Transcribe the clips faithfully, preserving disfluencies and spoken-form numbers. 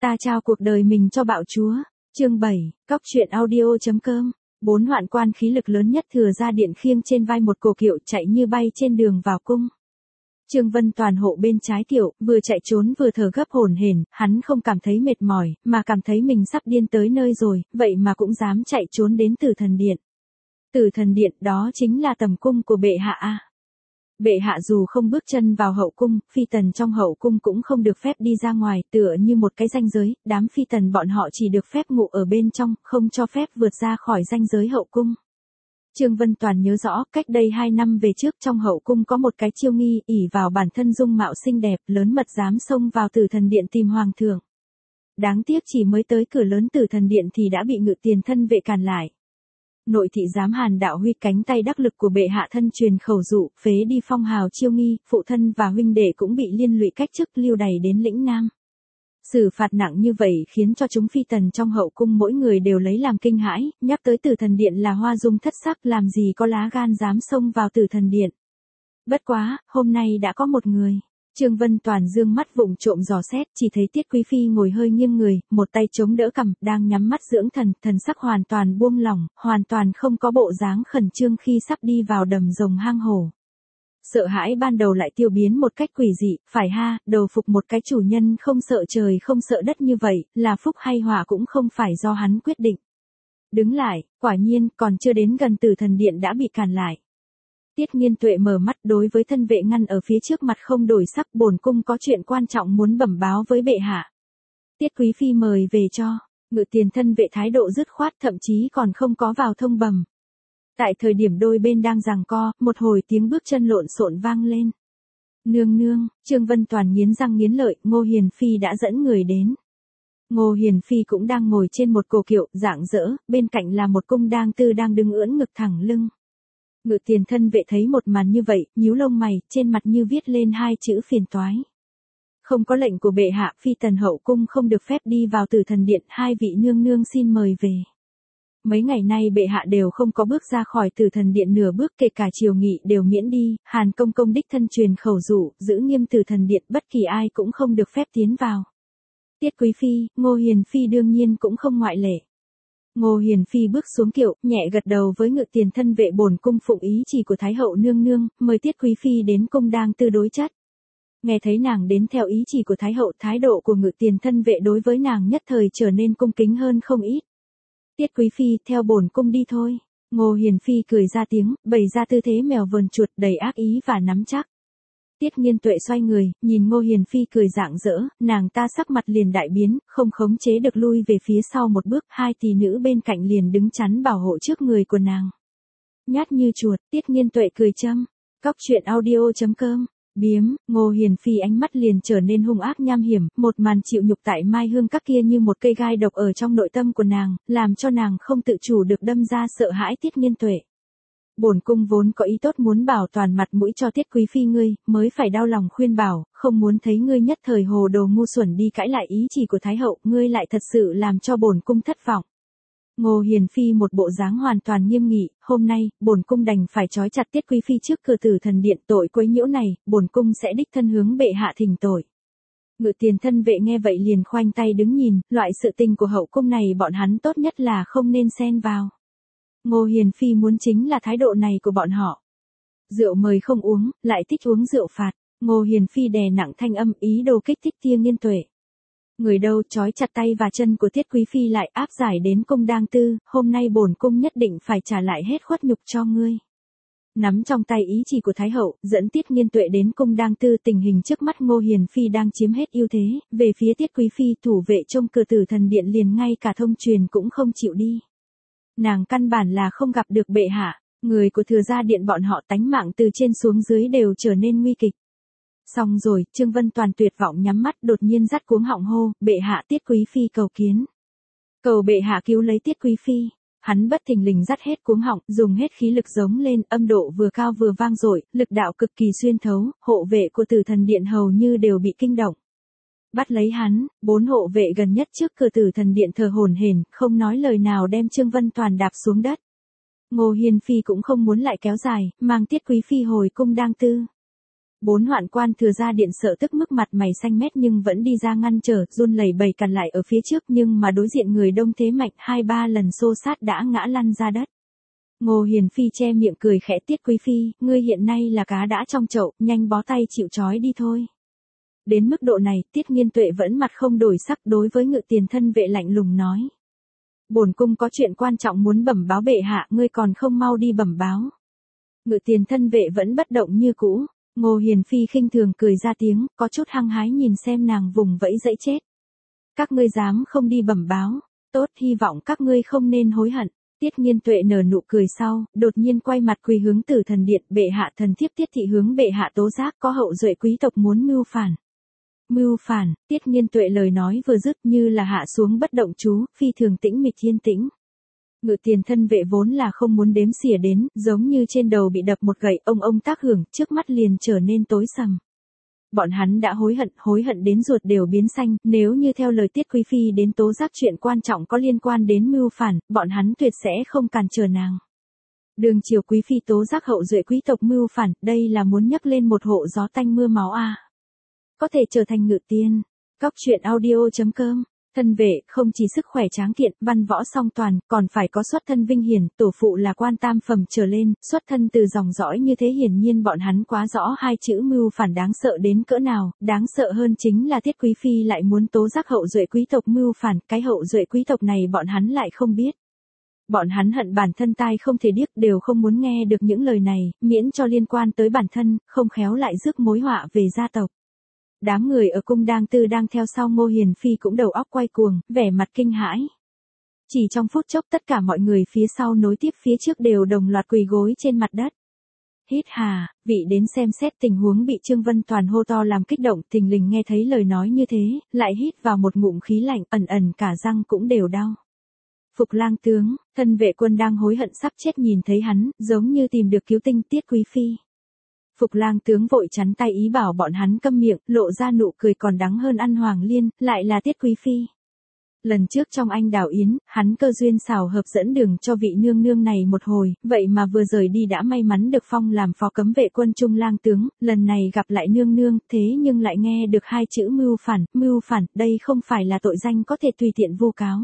Ta trao cuộc đời mình cho bạo chúa. Chương bảy, cóc truyện audio chấm com. Bốn hoạn quan khí lực lớn nhất thừa ra điện khiêng trên vai một cổ kiệu chạy như bay trên đường vào cung. Trương Vân Toàn hộ bên trái kiệu, vừa chạy trốn vừa thở gấp hổn hển, hắn không cảm thấy mệt mỏi, mà cảm thấy mình sắp điên tới nơi rồi, vậy mà cũng dám chạy trốn đến Tử Thần Điện. Tử Thần Điện đó chính là tầm cung của bệ hạ a. Bệ hạ dù không bước chân vào hậu cung, phi tần trong hậu cung cũng không được phép đi ra ngoài, tựa như một cái ranh giới, đám phi tần bọn họ chỉ được phép ngủ ở bên trong, không cho phép vượt ra khỏi ranh giới hậu cung. Trương Vân Toàn nhớ rõ, cách đây hai năm về trước trong hậu cung có một cái chiêu nghi, ỷ vào bản thân dung mạo xinh đẹp, lớn mật dám xông vào Tử Thần Điện tìm hoàng thượng. Đáng tiếc chỉ mới tới cửa lớn Tử Thần Điện thì đã bị Ngự Tiền thân vệ cản lại. Nội thị giám Hàn Đạo Huy cánh tay đắc lực của bệ hạ thân truyền khẩu dụ, phế đi phong hào chiêu nghi, phụ thân và huynh đệ cũng bị liên lụy cách chức lưu đày đến lĩnh Nam. Xử phạt nặng như vậy khiến cho chúng phi tần trong hậu cung mỗi người đều lấy làm kinh hãi, nhắc tới Tử Thần Điện là hoa dung thất sắc, làm gì có lá gan dám xông vào Tử Thần Điện. Bất quá, hôm nay đã có một người. Trương Vân Toàn dương mắt vụng trộm dò xét, chỉ thấy Tiết Quý Phi ngồi hơi nghiêng người, một tay chống đỡ cằm, đang nhắm mắt dưỡng thần, thần sắc hoàn toàn buông lỏng, hoàn toàn không có bộ dáng khẩn trương khi sắp đi vào đầm rồng hang hổ. Sợ hãi ban đầu lại tiêu biến một cách quỷ dị, phải ha, đầu phục một cái chủ nhân không sợ trời không sợ đất như vậy, là phúc hay họa cũng không phải do hắn quyết định. Đứng lại, quả nhiên, còn chưa đến gần Tử Thần Điện đã bị cản lại. Tiết Nghiên Tuệ mở mắt đối với thân vệ ngăn ở phía trước mặt không đổi sắc, bổn cung có chuyện quan trọng muốn bẩm báo với bệ hạ. Tiết Quý Phi mời về cho. Ngự Tiền thân vệ thái độ dứt khoát, thậm chí còn không có vào thông bẩm. Tại thời điểm đôi bên đang giằng co, một hồi tiếng bước chân lộn xộn vang lên. Nương nương, Trương Vân Toàn nghiến răng nghiến lợi, Ngô Hiền Phi đã dẫn người đến. Ngô Hiền Phi cũng đang ngồi trên một cổ kiệu, rạng rỡ, bên cạnh là một cung đang tư đang đứng ưỡn ngực thẳng lưng. Ngự Tiền thân vệ thấy một màn như vậy, nhíu lông mày, trên mặt như viết lên hai chữ phiền toái. Không có lệnh của bệ hạ, phi tần hậu cung không được phép đi vào Tử Thần Điện, hai vị nương nương xin mời về. Mấy ngày nay bệ hạ đều không có bước ra khỏi Tử Thần Điện nửa bước, kể cả triều nghị đều miễn đi, Hàn công công đích thân truyền khẩu dụ, giữ nghiêm Tử Thần Điện, bất kỳ ai cũng không được phép tiến vào. Tiết Quý Phi, Ngô Hiền Phi đương nhiên cũng không ngoại lệ. Ngô Hiền Phi bước xuống kiệu, nhẹ gật đầu với Ngự Tiền thân vệ bổn cung phụng ý chỉ của Thái hậu nương nương, mời Tiết Quý Phi đến cung đang tư đối chất. Nghe thấy nàng đến theo ý chỉ của Thái hậu, thái độ của Ngự Tiền thân vệ đối với nàng nhất thời trở nên cung kính hơn không ít. Tiết Quý Phi, theo bổn cung đi thôi. Ngô Hiền Phi cười ra tiếng, bày ra tư thế mèo vờn chuột đầy ác ý và nắm chắc. Tiết Nghiên Tuệ xoay người, nhìn Ngô Hiền Phi cười rạng rỡ, nàng ta sắc mặt liền đại biến, không khống chế được lui về phía sau một bước, hai tỷ nữ bên cạnh liền đứng chắn bảo hộ trước người của nàng. Nhát như chuột, Tiết Nghiên Tuệ cười châm, cóc truyện audio chấm com. Biếm, Ngô Hiền Phi ánh mắt liền trở nên hung ác nham hiểm, một màn chịu nhục tại Mai Hương các kia như một cây gai độc ở trong nội tâm của nàng, làm cho nàng không tự chủ được đâm ra sợ hãi Tiết Nghiên Tuệ. Bổn cung vốn có ý tốt muốn bảo toàn mặt mũi cho Tiết Quý Phi ngươi, mới phải đau lòng khuyên bảo, không muốn thấy ngươi nhất thời hồ đồ ngu xuẩn đi cãi lại ý chỉ của Thái hậu, ngươi lại thật sự làm cho bổn cung thất vọng. Ngô Hiền Phi một bộ dáng hoàn toàn nghiêm nghị, hôm nay, bổn cung đành phải trói chặt Tiết Quý Phi trước cửa Tử Thần Điện, tội quấy nhiễu này, bổn cung sẽ đích thân hướng bệ hạ thỉnh tội. Ngự Tiền thân vệ nghe vậy liền khoanh tay đứng nhìn, loại sự tình của hậu cung này bọn hắn tốt nhất là không nên xen vào. Ngô Hiền Phi muốn chính là thái độ này của bọn họ. Rượu mời không uống, lại thích uống rượu phạt. Ngô Hiền Phi đè nặng thanh âm, ý đồ kích thích Tiết Nghiên Tuệ. Người đâu trói chặt tay và chân của Tiết Quý Phi lại áp giải đến cung đang tư, hôm nay bổn cung nhất định phải trả lại hết khuất nhục cho ngươi. Nắm trong tay ý chỉ của Thái hậu, dẫn Tiết Nghiên Tuệ đến cung đang tư, tình hình trước mắt Ngô Hiền Phi đang chiếm hết ưu thế, về phía Tiết Quý Phi thủ vệ trông cửa Tử Thần Điện liền ngay cả thông truyền cũng không chịu đi. Nàng căn bản là không gặp được bệ hạ, người của thừa gia điện bọn họ tánh mạng từ trên xuống dưới đều trở nên nguy kịch. Xong rồi, Trương Vân Toàn tuyệt vọng nhắm mắt đột nhiên dắt cuống họng hô, bệ hạ Tiết Quý Phi cầu kiến. Cầu bệ hạ cứu lấy Tiết Quý Phi. Hắn bất thình lình dắt hết cuống họng, dùng hết khí lực giống lên, âm độ vừa cao vừa vang dội, lực đạo cực kỳ xuyên thấu, hộ vệ của Tử Thần Điện hầu như đều bị kinh động. Bắt lấy hắn, bốn hộ vệ gần nhất trước cửa Tử Thần Điện thờ hổn hển, không nói lời nào đem Trương Vân Toàn đạp xuống đất. Ngô Hiền Phi cũng không muốn lại kéo dài, mang Tiết Quý Phi hồi cung đang tư. Bốn hoạn quan thừa ra điện sợ tức mức mặt mày xanh mét nhưng vẫn đi ra ngăn trở, run lẩy bẩy cản lại ở phía trước nhưng mà đối diện người đông thế mạnh hai ba lần xô sát đã ngã lăn ra đất. Ngô Hiền Phi che miệng cười khẽ, Tiết Quý Phi, ngươi hiện nay là cá đã trong chậu, nhanh bó tay chịu trói đi thôi. Đến mức độ này, Tiết Nghiên Tuệ vẫn mặt không đổi sắc đối với Ngự Tiền thân vệ lạnh lùng nói. Bổn cung có chuyện quan trọng muốn bẩm báo bệ hạ, ngươi còn không mau đi bẩm báo. Ngự Tiền thân vệ vẫn bất động như cũ. Ngô Hiền Phi khinh thường cười ra tiếng, có chút hăng hái nhìn xem nàng vùng vẫy dẫy chết. Các ngươi dám không đi bẩm báo, tốt, hy vọng các ngươi không nên hối hận. Tiết Nghiên Tuệ nở nụ cười sau, đột nhiên quay mặt quỳ hướng Tử Thần điện, bệ hạ, thần thiếp Tiết thị hướng bệ hạ tố giác có hậu duệ quý tộc muốn mưu phản. Mưu phản, Tiết Nghiên Tuệ lời nói vừa dứt như là hạ xuống bất động chú, phi thường tĩnh mịch yên tĩnh. Ngự Tiền thân vệ vốn là không muốn đếm xỉa đến, giống như trên đầu bị đập một gậy, ông ông tác hưởng, trước mắt liền trở nên tối sầm. Bọn hắn đã hối hận, hối hận đến ruột đều biến xanh, nếu như theo lời Tiết Quý Phi đến tố giác chuyện quan trọng có liên quan đến mưu phản, bọn hắn tuyệt sẽ không cản trở nàng. Đường chiều Quý Phi tố giác hậu duệ quý tộc mưu phản, đây là muốn nhấc lên một hộ gió tanh mưa máu à. Có thể trở thành ngự tiên. Cóc truyện audio chấm com. Thân vệ, không chỉ sức khỏe tráng kiện, văn võ song toàn, còn phải có xuất thân vinh hiển, tổ phụ là quan tam phẩm trở lên, xuất thân từ dòng dõi như thế, hiển nhiên bọn hắn quá rõ hai chữ mưu phản đáng sợ đến cỡ nào, đáng sợ hơn chính là Tiết Quý Phi lại muốn tố giác hậu duệ quý tộc mưu phản, cái hậu duệ quý tộc này bọn hắn lại không biết. Bọn hắn hận bản thân tai không thể điếc, đều không muốn nghe được những lời này, miễn cho liên quan tới bản thân, không khéo lại rước mối họa về gia tộc. Đám người ở cung đang tư đang theo sau Ngô Hiền Phi cũng đầu óc quay cuồng, vẻ mặt kinh hãi. Chỉ trong phút chốc tất cả mọi người phía sau nối tiếp phía trước đều đồng loạt quỳ gối trên mặt đất. Hít hà, vị đến xem xét tình huống bị Trương Vân Toàn hô to làm kích động, thình lình nghe thấy lời nói như thế, lại hít vào một ngụm khí lạnh, ẩn ẩn cả răng cũng đều đau. Phục lang tướng, thân vệ quân đang hối hận sắp chết nhìn thấy hắn, giống như tìm được cứu tinh Tiết Quý Phi. Phục lang tướng vội chắn tay ý bảo bọn hắn câm miệng, lộ ra nụ cười còn đắng hơn ăn hoàng liên, lại là Tiết Quý Phi. Lần trước trong anh đào yến, hắn cơ duyên xảo hợp dẫn đường cho vị nương nương này một hồi, vậy mà vừa rời đi đã may mắn được phong làm phó cấm vệ quân trung lang tướng, lần này gặp lại nương nương, thế nhưng lại nghe được hai chữ mưu phản, mưu phản, đây không phải là tội danh có thể tùy tiện vu cáo.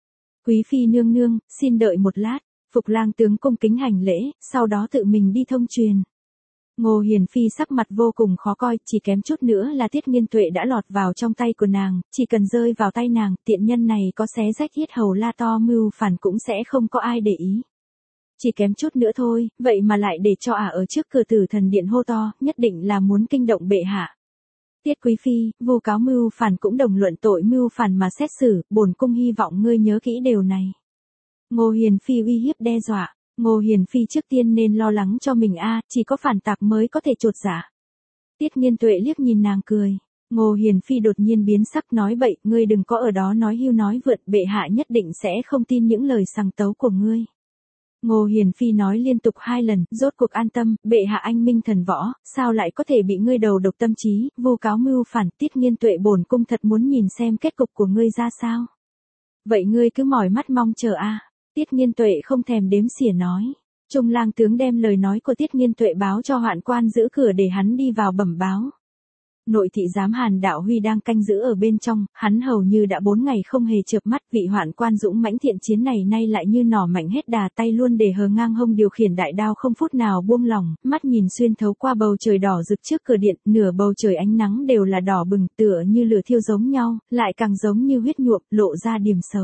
Quý Phi nương nương, xin đợi một lát, Phục lang tướng cung kính hành lễ, sau đó tự mình đi thông truyền. Ngô Hiền Phi sắc mặt vô cùng khó coi, chỉ kém chút nữa là Tiết Nghiên Tuệ đã lọt vào trong tay của nàng, chỉ cần rơi vào tay nàng, tiện nhân này có xé rách yết hầu la to mưu phản cũng sẽ không có ai để ý. Chỉ kém chút nữa thôi, vậy mà lại để cho ả ở trước cửa Tử Thần điện hô to, nhất định là muốn kinh động bệ hạ. Tiết Quý Phi, vu cáo mưu phản cũng đồng luận tội mưu phản mà xét xử, bổn cung hy vọng ngươi nhớ kỹ điều này. Ngô Hiền Phi uy hiếp đe dọa. Ngô Hiền Phi trước tiên nên lo lắng cho mình a, chỉ có phản tặc mới có thể chột dạ. Tiết Nghiên Tuệ liếc nhìn nàng cười. Ngô Hiền Phi đột nhiên biến sắc nói bậy, ngươi đừng có ở đó nói hưu nói vượt, bệ hạ nhất định sẽ không tin những lời sằng tấu của ngươi. Ngô Hiền Phi nói liên tục hai lần, rốt cuộc an tâm, bệ hạ anh minh thần võ, sao lại có thể bị ngươi đầu độc tâm trí, vu cáo mưu phản. Tiết Nghiên Tuệ bổn cung thật muốn nhìn xem kết cục của ngươi ra sao. Vậy ngươi cứ mỏi mắt mong chờ a. Tiết Nghiên Tuệ không thèm đếm xỉa nói. Trung lang tướng đem lời nói của Tiết Nghiên Tuệ báo cho hoạn quan giữ cửa để hắn đi vào bẩm báo. Nội thị giám Hàn Đạo Huy đang canh giữ ở bên trong, hắn hầu như đã bốn ngày không hề chợp mắt, vị hoạn quan dũng mãnh thiện chiến này nay lại như nỏ mạnh hết đà, tay luôn để hờ ngang hông điều khiển đại đao không phút nào buông lỏng, mắt nhìn xuyên thấu qua bầu trời đỏ rực trước cửa điện, nửa bầu trời ánh nắng đều là đỏ bừng, tựa như lửa thiêu giống nhau, lại càng giống như huyết nhuộm, lộ ra điểm xấu.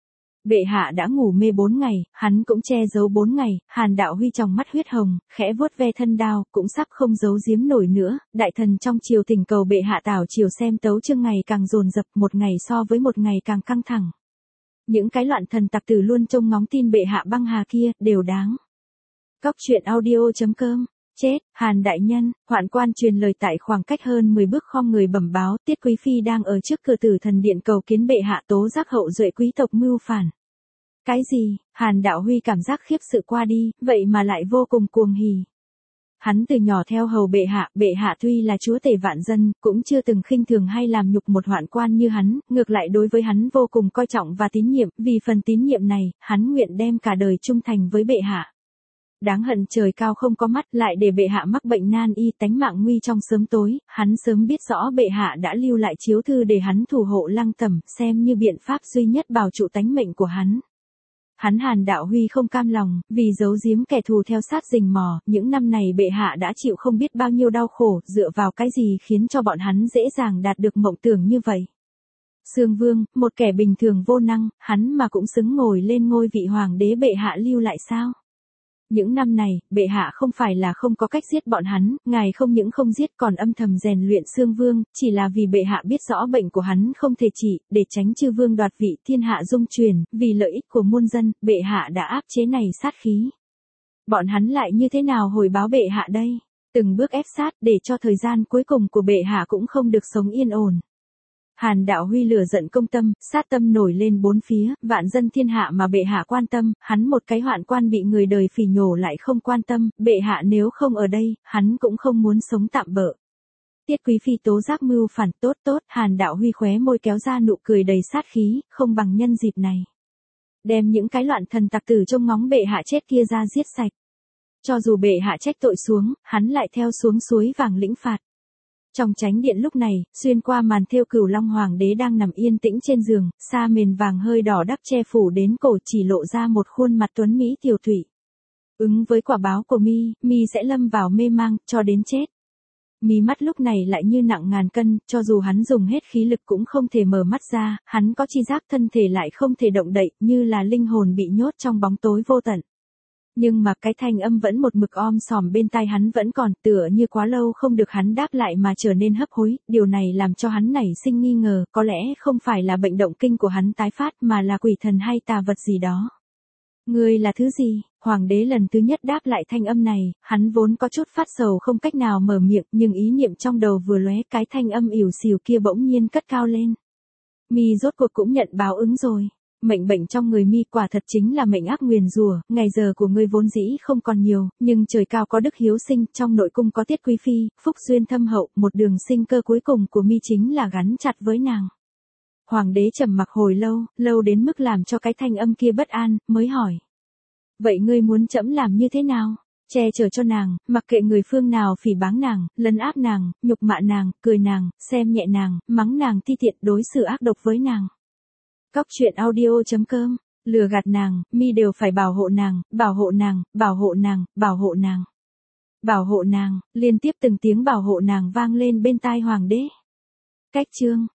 Bệ hạ đã ngủ mê bốn ngày, hắn cũng che giấu bốn ngày, Hàn Đạo Huy trong mắt huyết hồng, khẽ vuốt ve thân đao, cũng sắp không giấu giếm nổi nữa, đại thần trong triều tình cầu bệ hạ tảo chiều xem tấu chương ngày càng dồn dập, một ngày so với một ngày càng căng thẳng. Những cái loạn thần tặc tử luôn trông ngóng tin bệ hạ băng hà kia, đều đáng. Cóc truyện audio chấm com. Chết, Hàn đại nhân, hoạn quan truyền lời tại khoảng cách hơn mười bước khom người bẩm báo, Tiết Quý Phi đang ở trước cửa Tử Thần điện cầu kiến bệ hạ tố giác hậu duệ quý tộc mưu phản. Cái gì? Hàn Đạo Huy cảm giác khiếp sự qua đi, vậy mà lại vô cùng cuồng hỉ. Hắn từ nhỏ theo hầu bệ hạ, bệ hạ tuy là chúa tể vạn dân, cũng chưa từng khinh thường hay làm nhục một hoạn quan như hắn, ngược lại đối với hắn vô cùng coi trọng và tín nhiệm, vì phần tín nhiệm này, hắn nguyện đem cả đời trung thành với bệ hạ. Đáng hận trời cao không có mắt, lại để bệ hạ mắc bệnh nan y, tánh mạng nguy trong sớm tối, hắn sớm biết rõ bệ hạ đã lưu lại chiếu thư để hắn thủ hộ Lăng Tẩm, xem như biện pháp duy nhất bảo trụ tánh mệnh của hắn. Hắn Hàn Đạo Huy không cam lòng, vì giấu giếm kẻ thù theo sát rình mò, những năm này bệ hạ đã chịu không biết bao nhiêu đau khổ, dựa vào cái gì khiến cho bọn hắn dễ dàng đạt được mộng tưởng như vậy. Sương Vương, một kẻ bình thường vô năng, hắn mà cũng xứng ngồi lên ngôi vị hoàng đế bệ hạ lưu lại sao? Những năm này, bệ hạ không phải là không có cách giết bọn hắn, ngài không những không giết còn âm thầm rèn luyện Sương Vương, chỉ là vì bệ hạ biết rõ bệnh của hắn không thể trị, để tránh chư vương đoạt vị thiên hạ dung truyền, vì lợi ích của muôn dân, bệ hạ đã áp chế này sát khí. Bọn hắn lại như thế nào hồi báo bệ hạ đây? Từng bước ép sát để cho thời gian cuối cùng của bệ hạ cũng không được sống yên ổn. Hàn Đạo Huy lửa giận công tâm, sát tâm nổi lên bốn phía, vạn dân thiên hạ mà bệ hạ quan tâm, hắn một cái hoạn quan bị người đời phỉ nhổ lại không quan tâm, bệ hạ nếu không ở đây, hắn cũng không muốn sống tạm bợ. Tiết Quý Phi tố giác mưu phản, tốt tốt, Hàn Đạo Huy khóe môi kéo ra nụ cười đầy sát khí, không bằng nhân dịp này. Đem những cái loạn thần tặc tử trông ngóng bệ hạ chết kia ra giết sạch. Cho dù bệ hạ trách tội xuống, hắn lại theo xuống suối vàng lĩnh phạt. Trong chánh điện lúc này, xuyên qua màn thêu Cửu Long Hoàng đế đang nằm yên tĩnh trên giường, sa mền vàng hơi đỏ đắp che phủ đến cổ, chỉ lộ ra một khuôn mặt tuấn mỹ tiều thủy. Ứng với quả báo của mi, mi sẽ lâm vào mê mang, cho đến chết. Mí mắt lúc này lại như nặng ngàn cân, cho dù hắn dùng hết khí lực cũng không thể mở mắt ra, hắn có chi giác thân thể lại không thể động đậy, như là linh hồn bị nhốt trong bóng tối vô tận. Nhưng mà cái thanh âm vẫn một mực om sòm bên tai hắn vẫn còn, tựa như quá lâu không được hắn đáp lại mà trở nên hấp hối, điều này làm cho hắn nảy sinh nghi ngờ, có lẽ không phải là bệnh động kinh của hắn tái phát mà là quỷ thần hay tà vật gì đó. Ngươi là thứ gì? Hoàng đế lần thứ nhất đáp lại thanh âm này, hắn vốn có chút phát sầu không cách nào mở miệng, nhưng ý niệm trong đầu vừa lóe, cái thanh âm ỉu xìu kia bỗng nhiên cất cao lên. Mi rốt cuộc cũng nhận báo ứng rồi. Mệnh bệnh trong người mi quả thật chính là mệnh ác nguyền rủa, ngày giờ của ngươi vốn dĩ không còn nhiều, nhưng trời cao có đức hiếu sinh, trong nội cung có Tiết Quý Phi, phúc duyên thâm hậu, một đường sinh cơ cuối cùng của mi chính là gắn chặt với nàng. Hoàng đế trầm mặc hồi lâu, lâu đến mức làm cho cái thanh âm kia bất an, mới hỏi. Vậy ngươi muốn trẫm làm như thế nào? Che chở cho nàng, mặc kệ người phương nào phỉ báng nàng, lấn áp nàng, nhục mạ nàng, cười nàng, xem nhẹ nàng, mắng nàng ti tiện, đối xử ác độc với nàng. Cóc truyện audio chấm com, lừa gạt nàng, mi đều phải bảo hộ nàng, bảo hộ nàng, bảo hộ nàng, bảo hộ nàng. Bảo hộ nàng, liên tiếp từng tiếng bảo hộ nàng vang lên bên tai hoàng đế. Cách chương